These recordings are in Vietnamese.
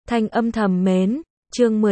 Thanh âm thầm mến, chương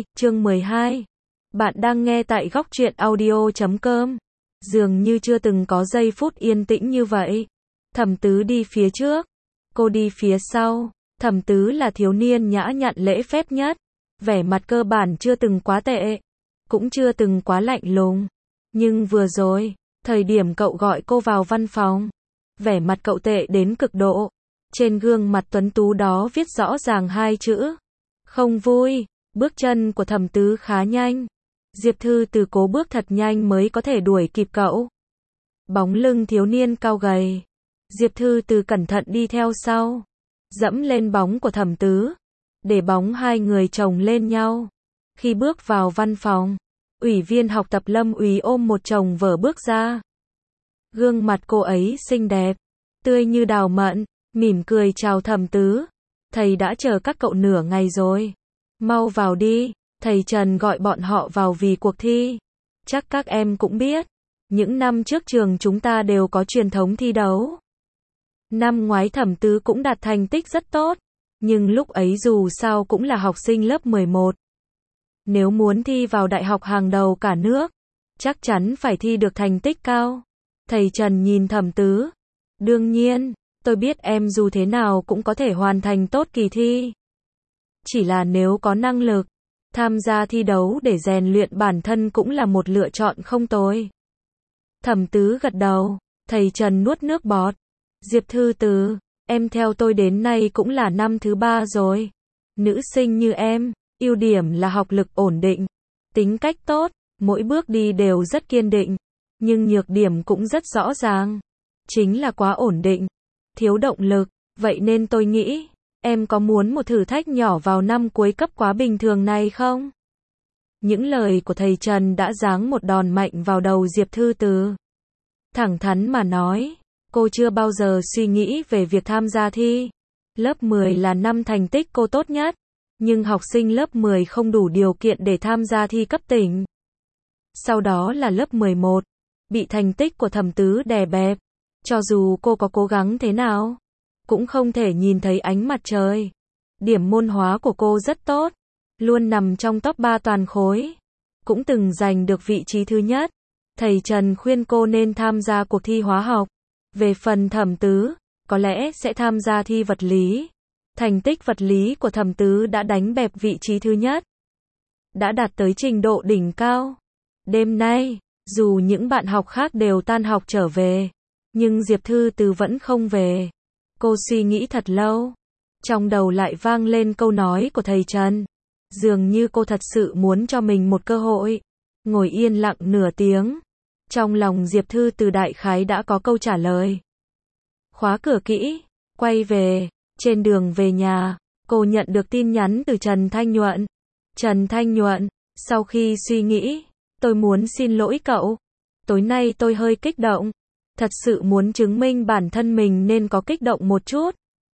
12. Bạn đang nghe tại góc truyện audio.com. Dường như chưa từng có giây phút yên tĩnh như vậy. Thẩm Tứ đi phía trước, cô đi phía sau. Thẩm Tứ là thiếu niên nhã nhặn lễ phép nhất, vẻ mặt cơ bản chưa từng quá tệ, cũng chưa từng quá lạnh lùng. Nhưng vừa rồi, thời điểm cậu gọi cô vào văn phòng, vẻ mặt cậu tệ đến cực độ. Trên gương mặt tuấn tú đó viết rõ ràng hai chữ: không vui. Bước chân của Thẩm Tứ khá nhanh. Diệp Thư Từ cố bước thật nhanh mới có thể đuổi kịp cậu. Bóng lưng thiếu niên cao gầy. Diệp Thư Từ cẩn thận đi theo sau, dẫm lên bóng của Thẩm Tứ, để bóng hai người chồng lên nhau. Khi bước vào văn phòng, ủy viên học tập Lâm Úy ôm một chồng vở bước ra. Gương mặt cô ấy xinh đẹp, tươi như đào mận, mỉm cười chào Thẩm Tứ. Thầy đã chờ các cậu nửa ngày rồi. Mau vào đi, thầy Trần gọi bọn họ vào vì cuộc thi. Chắc các em cũng biết, những năm trước trường chúng ta đều có truyền thống thi đấu. Năm ngoái Thẩm Tứ cũng đạt thành tích rất tốt, nhưng lúc ấy dù sao cũng là học sinh lớp 11. Nếu muốn thi vào đại học hàng đầu cả nước, chắc chắn phải thi được thành tích cao. Thầy Trần nhìn Thẩm Tứ. Đương nhiên, tôi biết em dù thế nào cũng có thể hoàn thành tốt kỳ thi. Chỉ là nếu có năng lực, tham gia thi đấu để rèn luyện bản thân cũng là một lựa chọn không tồi. Thẩm Tứ gật đầu, thầy Trần nuốt nước bọt. Diệp Thư Từ, em theo tôi đến nay cũng là năm thứ 3 rồi. Nữ sinh như em, ưu điểm là học lực ổn định, tính cách tốt, mỗi bước đi đều rất kiên định. Nhưng nhược điểm cũng rất rõ ràng, chính là quá ổn định, thiếu động lực. Vậy nên tôi nghĩ, em có muốn một thử thách nhỏ vào năm cuối cấp quá bình thường này không? Những lời của thầy Trần đã giáng một đòn mạnh vào đầu Diệp Thư Từ. Thẳng thắn mà nói, cô chưa bao giờ suy nghĩ về việc tham gia thi. Lớp 10 là năm thành tích cô tốt nhất, nhưng học sinh lớp 10 không đủ điều kiện để tham gia thi cấp tỉnh. Sau đó là lớp 11, bị thành tích của Thẩm Tứ đè bẹp. Cho dù cô có cố gắng thế nào, cũng không thể nhìn thấy ánh mặt trời. Điểm môn hóa của cô rất tốt, luôn nằm trong top 3 toàn khối, cũng từng giành được vị trí thứ nhất. Thầy Trần khuyên cô nên tham gia cuộc thi hóa học. Về phần Thẩm Tứ, có lẽ sẽ tham gia thi vật lý. Thành tích vật lý của Thẩm Tứ đã đánh bẹp vị trí thứ nhất, đã đạt tới trình độ đỉnh cao. Đêm nay, dù những bạn học khác đều tan học trở về, nhưng Diệp Thư Từ vẫn không về. Cô suy nghĩ thật lâu, trong đầu lại vang lên câu nói của thầy Trần. Dường như cô thật sự muốn cho mình một cơ hội. Ngồi yên lặng nửa tiếng, trong lòng Diệp Thư Từ đại khái đã có câu trả lời. Khóa cửa kỹ, quay về. Trên đường về nhà, cô nhận được tin nhắn từ Trần Thanh Nhuận. Trần Thanh Nhuận, sau khi suy nghĩ, tôi muốn xin lỗi cậu. Tối nay tôi hơi kích động, thật sự muốn chứng minh bản thân mình nên có kích động một chút.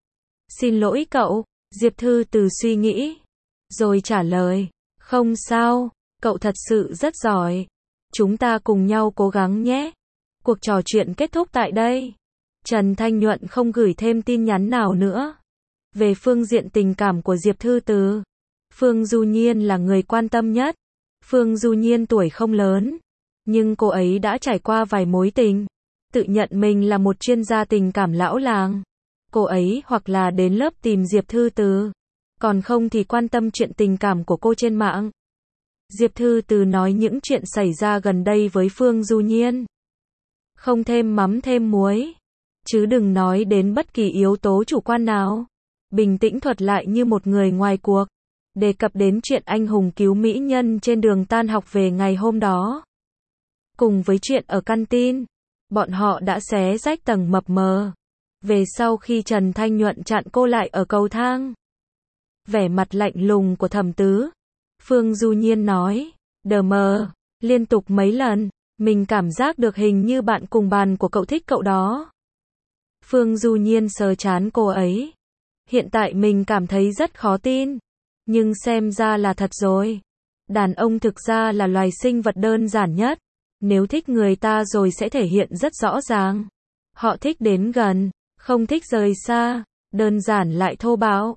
Xin lỗi cậu. Diệp Thư Từ suy nghĩ, rồi trả lời, không sao, cậu thật sự rất giỏi. Chúng ta cùng nhau cố gắng nhé. Cuộc trò chuyện kết thúc tại đây. Trần Thanh Nhuận không gửi thêm tin nhắn nào nữa. Về phương diện tình cảm của Diệp Thư Từ, Phương Du Nhiên là người quan tâm nhất. Phương Du Nhiên tuổi không lớn, nhưng cô ấy đã trải qua vài mối tình, tự nhận mình là một chuyên gia tình cảm lão làng. Cô ấy hoặc là đến lớp tìm Diệp Thư Từ, còn không thì quan tâm chuyện tình cảm của cô trên mạng. Diệp Thư Từ nói những chuyện xảy ra gần đây với Phương Du Nhiên. Không thêm mắm thêm muối, chứ đừng nói đến bất kỳ yếu tố chủ quan nào. Bình tĩnh thuật lại như một người ngoài cuộc, đề cập đến chuyện anh hùng cứu mỹ nhân trên đường tan học về ngày hôm đó. Cùng với chuyện ở căng tin, bọn họ đã xé rách tầng mập mờ. Về sau khi Trần Thanh Nhuận chặn cô lại ở cầu thang, vẻ mặt lạnh lùng của Thẩm Tứ, Phương Du Nhiên nói, đờ mờ, liên tục mấy lần, mình cảm giác được hình như bạn cùng bàn của cậu thích cậu đó. Phương Du Nhiên sờ trán cô ấy. Hiện tại mình cảm thấy rất khó tin, nhưng xem ra là thật rồi. Đàn ông thực ra là loài sinh vật đơn giản nhất. Nếu thích người ta rồi sẽ thể hiện rất rõ ràng. Họ thích đến gần, không thích rời xa, đơn giản lại thô bạo.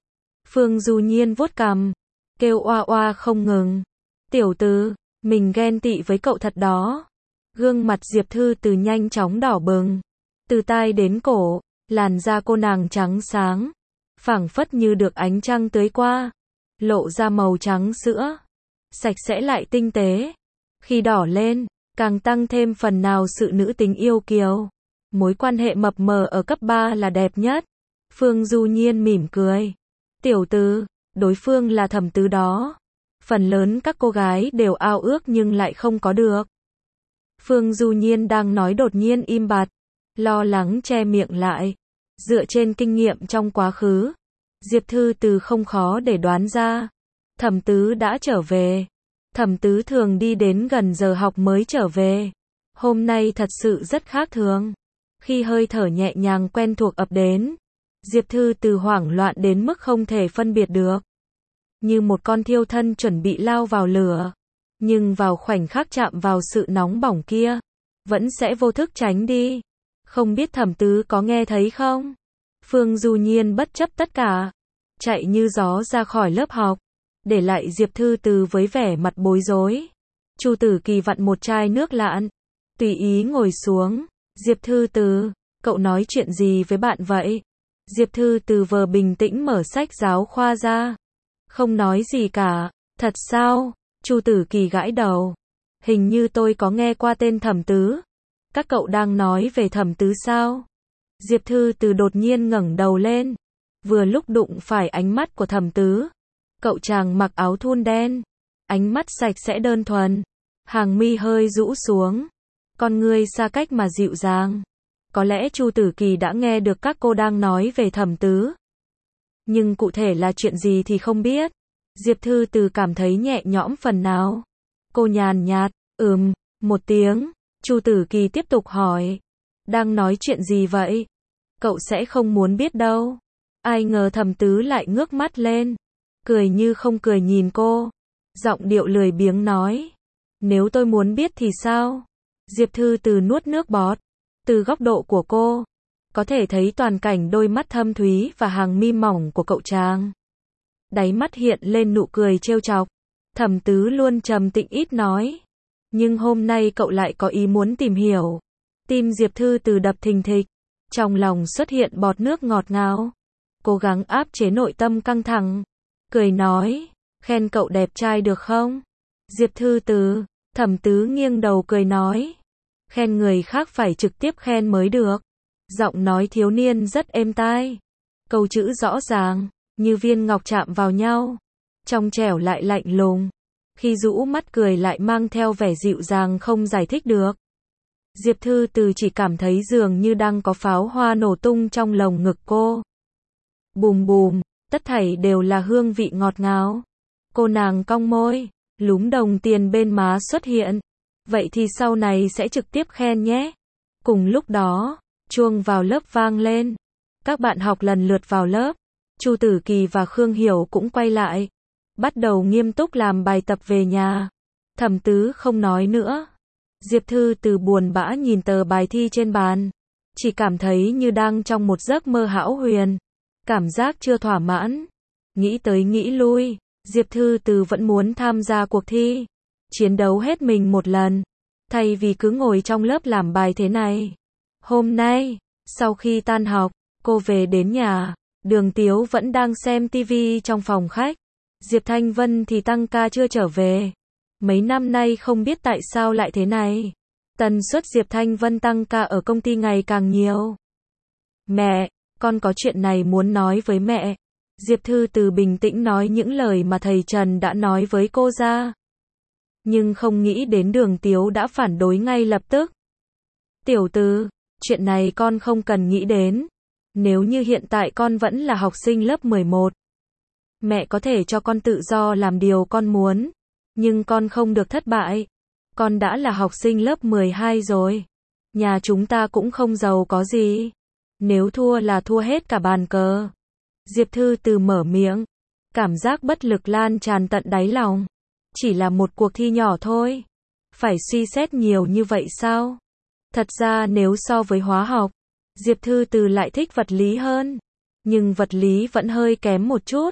Phương Du Nhiên vuốt cằm, kêu oa oa không ngừng. Tiểu Từ, mình ghen tị với cậu thật đó. Gương mặt Diệp Thư Từ nhanh chóng đỏ bừng. Từ tai đến cổ, làn da cô nàng trắng sáng, phảng phất như được ánh trăng tưới qua, lộ ra màu trắng sữa, sạch sẽ lại tinh tế. Khi đỏ lên, càng tăng thêm phần nào sự nữ tính yêu kiều. Mối quan hệ mập mờ ở cấp 3 là đẹp nhất. Phương Du Nhiên mỉm cười. Tiểu Từ, đối phương là Thẩm Tứ đó. Phần lớn các cô gái đều ao ước nhưng lại không có được. Phương Du Nhiên đang nói đột nhiên im bặt, lo lắng che miệng lại. Dựa trên kinh nghiệm trong quá khứ, Diệp Thư Từ không khó để đoán ra. Thẩm Tứ đã trở về. Thẩm Tứ thường đi đến gần giờ học mới trở về. Hôm nay thật sự rất khác thường. Khi hơi thở nhẹ nhàng quen thuộc ập đến, Diệp Thư Từ hoảng loạn đến mức không thể phân biệt được. Như một con thiêu thân chuẩn bị lao vào lửa. Nhưng vào khoảnh khắc chạm vào sự nóng bỏng kia, vẫn sẽ vô thức tránh đi. Không biết Thẩm Tứ có nghe thấy không? Phương Du Nhiên bất chấp tất cả, chạy như gió ra khỏi lớp học, để lại Diệp Thư Từ với vẻ mặt bối rối. Chu Tử Kỳ vặn một chai nước lạn, tùy ý ngồi xuống. Diệp Thư Từ, cậu nói chuyện gì với bạn vậy? Diệp Thư Từ vờ bình tĩnh mở sách giáo khoa ra. Không nói gì cả. Thật sao? Chu Tử Kỳ gãi đầu. Hình như tôi có nghe qua tên Thẩm Tứ. Các cậu đang nói về Thẩm Tứ sao? Diệp Thư Từ đột nhiên ngẩng đầu lên, vừa lúc đụng phải ánh mắt của Thẩm Tứ. Cậu chàng mặc áo thun đen, ánh mắt sạch sẽ đơn thuần, hàng mi hơi rũ xuống, con ngươi xa cách mà dịu dàng. Có lẽ Chu Tử Kỳ đã nghe được các cô đang nói về Thẩm Tứ, nhưng cụ thể là chuyện gì thì không biết. Diệp Thư Từ cảm thấy nhẹ nhõm phần nào. Cô nhàn nhạt, một tiếng. Chu Tử Kỳ tiếp tục hỏi, đang nói chuyện gì vậy? Cậu sẽ không muốn biết đâu. Ai ngờ Thẩm Tứ lại ngước mắt lên, cười như không cười nhìn cô, giọng điệu lười biếng nói, nếu tôi muốn biết thì sao? Diệp Thư Từ nuốt nước bọt. Từ góc độ của cô, có thể thấy toàn cảnh đôi mắt thâm thúy và hàng mi mỏng của cậu chàng. Đáy mắt hiện lên nụ cười trêu chọc. Thẩm Tứ luôn trầm tĩnh ít nói, nhưng hôm nay cậu lại có ý muốn tìm hiểu. Tim Diệp Thư Từ đập thình thịch, trong lòng xuất hiện bọt nước ngọt ngào. Cố gắng áp chế nội tâm căng thẳng, cười nói, khen cậu đẹp trai được không? Diệp Thư Từ. Thẩm Tứ nghiêng đầu cười nói, khen người khác phải trực tiếp khen mới được. Giọng nói thiếu niên rất êm tai, câu chữ rõ ràng, như viên ngọc chạm vào nhau, trong trẻo lại lạnh lùng. Khi rũ mắt cười lại mang theo vẻ dịu dàng không giải thích được. Diệp Thư Từ chỉ cảm thấy dường như đang có pháo hoa nổ tung trong lồng ngực cô. Bùm bùm, tất thảy đều là hương vị ngọt ngào. Cô nàng cong môi, lúm đồng tiền bên má xuất hiện. Vậy thì sau này sẽ trực tiếp khen nhé. Cùng lúc đó, chuông vào lớp vang lên. Các bạn học lần lượt vào lớp. Chu Tử Kỳ và Khương Hiểu cũng quay lại, bắt đầu nghiêm túc làm bài tập về nhà. Thẩm Tứ không nói nữa. Diệp Thư Từ buồn bã nhìn tờ bài thi trên bàn, chỉ cảm thấy như đang trong một giấc mơ hão huyền, cảm giác chưa thỏa mãn. Nghĩ tới nghĩ lui, Diệp Thư Từ vẫn muốn tham gia cuộc thi, chiến đấu hết mình một lần, thay vì cứ ngồi trong lớp làm bài thế này. Hôm nay, sau khi tan học, cô về đến nhà, Đường Tiếu vẫn đang xem tivi trong phòng khách. Diệp Thanh Vân thì tăng ca chưa trở về. Mấy năm nay không biết tại sao lại thế này. Tần suất Diệp Thanh Vân tăng ca ở công ty ngày càng nhiều. Mẹ, con có chuyện này muốn nói với mẹ. Diệp Thư Từ bình tĩnh nói những lời mà thầy Trần đã nói với cô ra. Nhưng không nghĩ đến Đường Tiếu đã phản đối ngay lập tức. Tiểu Từ, chuyện này con không cần nghĩ đến. Nếu như hiện tại con vẫn là học sinh lớp 11, mẹ có thể cho con tự do làm điều con muốn, nhưng con không được thất bại. Con đã là học sinh lớp 12 rồi. Nhà chúng ta cũng không giàu có gì. Nếu thua là thua hết cả bàn cờ. Diệp Thư Từ mở miệng, cảm giác bất lực lan tràn tận đáy lòng. Chỉ là một cuộc thi nhỏ thôi, phải suy xét nhiều như vậy sao? Thật ra nếu so với hóa học, Diệp Thư Từ lại thích vật lý hơn, nhưng vật lý vẫn hơi kém một chút.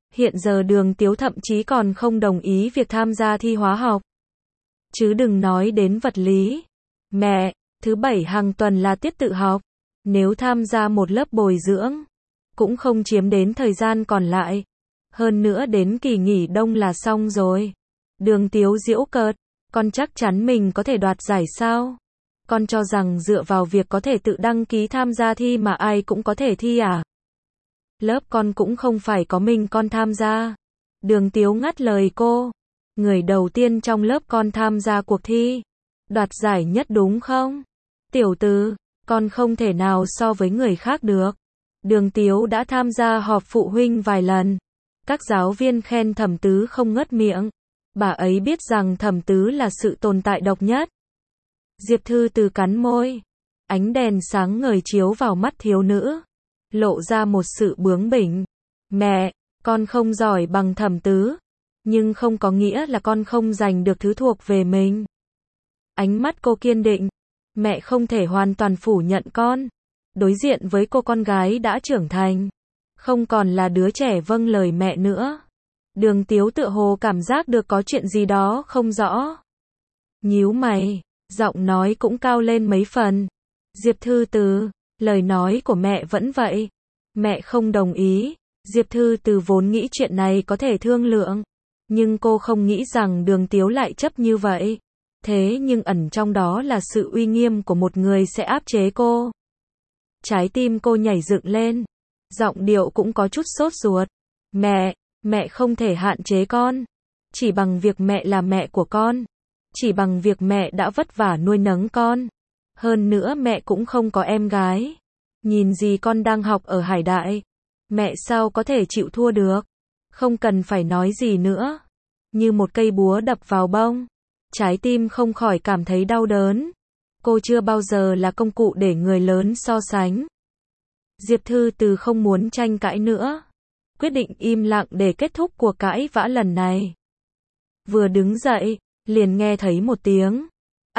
Hiện giờ Đường Tiếu thậm chí còn không đồng ý việc tham gia thi hóa học. Chứ đừng nói đến vật lý. Mẹ, thứ bảy hàng tuần là tiết tự học. Nếu tham gia một lớp bồi dưỡng, cũng không chiếm đến thời gian còn lại. Hơn nữa đến kỳ nghỉ đông là xong rồi. Đường Tiếu giễu cợt, con chắc chắn mình có thể đoạt giải sao? Con cho rằng dựa vào việc có thể tự đăng ký tham gia thi mà ai cũng có thể thi à? Lớp con cũng không phải có mình con tham gia. Đường Tiếu ngắt lời cô. Người đầu tiên trong lớp con tham gia cuộc thi. Đoạt giải nhất đúng không? Tiểu Từ, con không thể nào so với người khác được. Đường Tiếu đã tham gia họp phụ huynh vài lần. Các giáo viên khen Thẩm Tứ không ngớt miệng. Bà ấy biết rằng Thẩm Tứ là sự tồn tại độc nhất. Diệp Thư Từ cắn môi. Ánh đèn sáng ngời chiếu vào mắt thiếu nữ. Lộ ra một sự bướng bỉnh. Mẹ, con không giỏi bằng Thẩm Tứ. Nhưng không có nghĩa là con không giành được thứ thuộc về mình. Ánh mắt cô kiên định. Mẹ không thể hoàn toàn phủ nhận con. Đối diện với cô con gái đã trưởng thành. Không còn là đứa trẻ vâng lời mẹ nữa. Đường Tiếu tựa hồ cảm giác được có chuyện gì đó không rõ. Nhíu mày, giọng nói cũng cao lên mấy phần. Diệp Thư Từ, lời nói của mẹ vẫn vậy. Mẹ không đồng ý. Diệp Thư Từ vốn nghĩ chuyện này có thể thương lượng. Nhưng cô không nghĩ rằng Đường Tiếu lại chấp như vậy. Thế nhưng ẩn trong đó là sự uy nghiêm của một người sẽ áp chế cô. Trái tim cô nhảy dựng lên. Giọng điệu cũng có chút sốt ruột. Mẹ không thể hạn chế con. Chỉ bằng việc mẹ là mẹ của con. Chỉ bằng việc mẹ đã vất vả nuôi nấng con. Hơn nữa mẹ cũng không có em gái. Nhìn gì con đang học ở Hải Đại. Mẹ sao có thể chịu thua được. Không cần phải nói gì nữa. Như một cây búa đập vào bông. Trái tim không khỏi cảm thấy đau đớn. Cô chưa bao giờ là công cụ để người lớn so sánh. Diệp Thư Từ không muốn tranh cãi nữa. Quyết định im lặng để kết thúc cuộc cãi vã lần này. Vừa đứng dậy, liền nghe thấy một tiếng.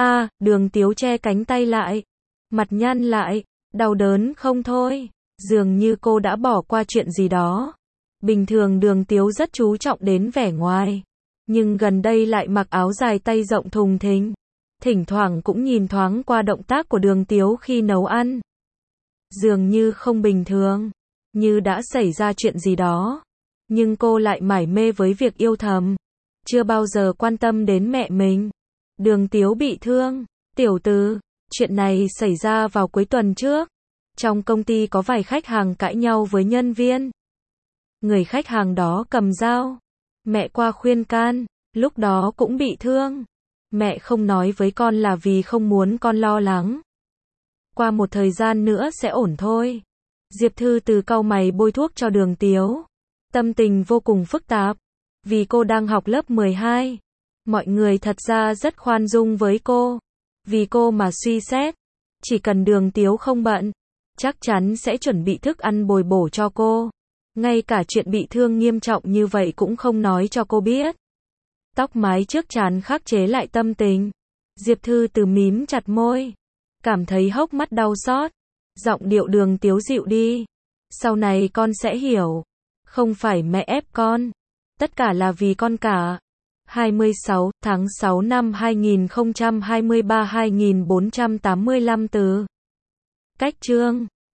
Đường Tiếu che cánh tay lại. Mặt nhăn lại, đau đớn không thôi. Dường như cô đã bỏ qua chuyện gì đó. Bình thường Đường Tiếu rất chú trọng đến vẻ ngoài. Nhưng gần đây lại mặc áo dài tay rộng thùng thình. Thỉnh thoảng cũng nhìn thoáng qua động tác của Đường Tiếu khi nấu ăn. Dường như không bình thường. Như đã xảy ra chuyện gì đó. Nhưng cô lại mải mê với việc yêu thầm. Chưa bao giờ quan tâm đến mẹ mình. Đường Tiếu bị thương. Tiểu Từ, chuyện này xảy ra vào cuối tuần trước. Trong công ty có vài khách hàng cãi nhau với nhân viên. Người khách hàng đó cầm dao. Mẹ qua khuyên can, lúc đó cũng bị thương. Mẹ không nói với con là vì không muốn con lo lắng. Qua một thời gian nữa sẽ ổn thôi. Diệp Thư Từ cau mày bôi thuốc cho Đường Tiếu. Tâm tình vô cùng phức tạp. Vì cô đang học lớp 12. Mọi người thật ra rất khoan dung với cô. Vì cô mà suy xét. Chỉ cần Đường Tiếu không bận. Chắc chắn sẽ chuẩn bị thức ăn bồi bổ cho cô. Ngay cả chuyện bị thương nghiêm trọng như vậy cũng không nói cho cô biết. Tóc mái trước trán khắc chế lại tâm tình. Diệp Thư Từ mím chặt môi. Cảm thấy hốc mắt đau xót. Giọng điệu Đường Tiếu dịu đi. Sau này con sẽ hiểu. Không phải mẹ ép con. Tất cả là vì con cả. 26 tháng 6 năm 2023 2485 từ. Cách chương